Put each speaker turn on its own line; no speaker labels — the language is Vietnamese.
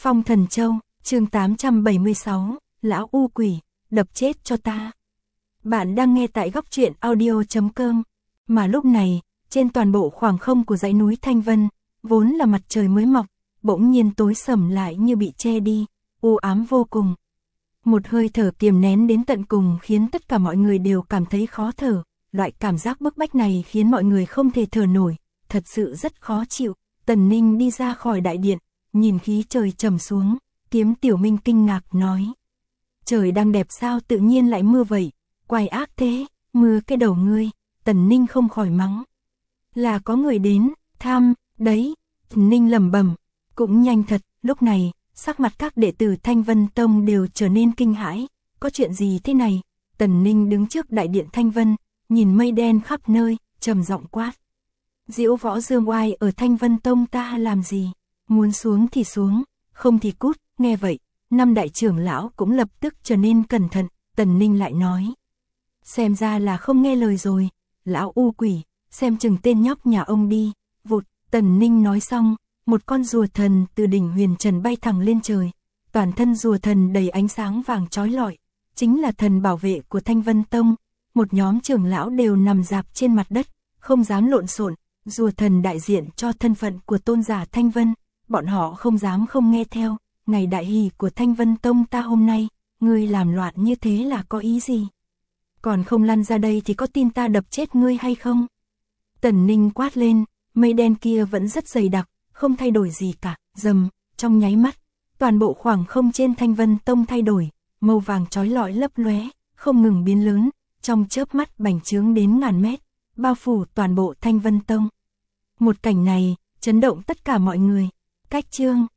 Phong Thần Châu, chương 876, Lão U Quỷ, đập chết cho ta. Bạn đang nghe tại góc truyện audio.com. Mà lúc này, trên toàn bộ khoảng không của dãy núi Thanh Vân, vốn là mặt trời mới mọc, bỗng nhiên tối sầm lại như bị che đi, u ám vô cùng. Một hơi thở kiềm nén đến tận cùng khiến tất cả mọi người đều cảm thấy khó thở, loại cảm giác bức bách này khiến mọi người không thể thở nổi, thật sự rất khó chịu. Tần Ninh đi ra khỏi đại điện, nhìn khí trời trầm xuống, Kiếm Tiểu Minh kinh ngạc nói: trời đang đẹp sao tự nhiên lại mưa vậy, quái ác thế, mưa cái đầu ngươi. Tần Ninh không khỏi mắng: là có người đến, thăm, đấy. Tần Ninh lẩm bẩm, cũng nhanh thật. Lúc này, sắc mặt các đệ tử Thanh Vân Tông đều trở nên kinh hãi, có chuyện gì thế này? Tần Ninh đứng trước đại điện Thanh Vân, nhìn mây đen khắp nơi, trầm giọng quát: Diễu Võ Dương Oai ở Thanh Vân Tông ta làm gì? Muốn xuống thì xuống, không thì cút. Nghe vậy, năm đại trưởng lão cũng lập tức trở nên cẩn thận. Tần Ninh lại nói: xem ra là không nghe lời rồi, lão U Quỷ, xem chừng tên nhóc nhà ông đi. Vụt. Tần Ninh nói xong, một con rùa thần từ đỉnh huyền trần bay thẳng lên trời, toàn thân rùa thần đầy ánh sáng vàng chói lọi, chính là thần bảo vệ của Thanh Vân Tông. Một nhóm trưởng lão đều nằm rạp trên mặt đất, không dám lộn xộn. Rùa thần đại diện cho thân phận của tôn giả Thanh Vân, bọn họ không dám không nghe theo. Ngày đại hỷ của Thanh Vân Tông ta hôm nay, ngươi làm loạn như thế là có ý gì? Còn không lăn ra đây thì có tin ta đập chết ngươi hay không? Tần Ninh quát lên, mây đen kia vẫn rất dày đặc, không thay đổi gì cả. Rầm, trong nháy mắt, toàn bộ khoảng không trên Thanh Vân Tông thay đổi, màu vàng chói lọi lấp lóe, không ngừng biến lớn, trong chớp mắt bành trướng đến ngàn mét, bao phủ toàn bộ Thanh Vân Tông. Một cảnh này, chấn động tất cả mọi người. Cách chương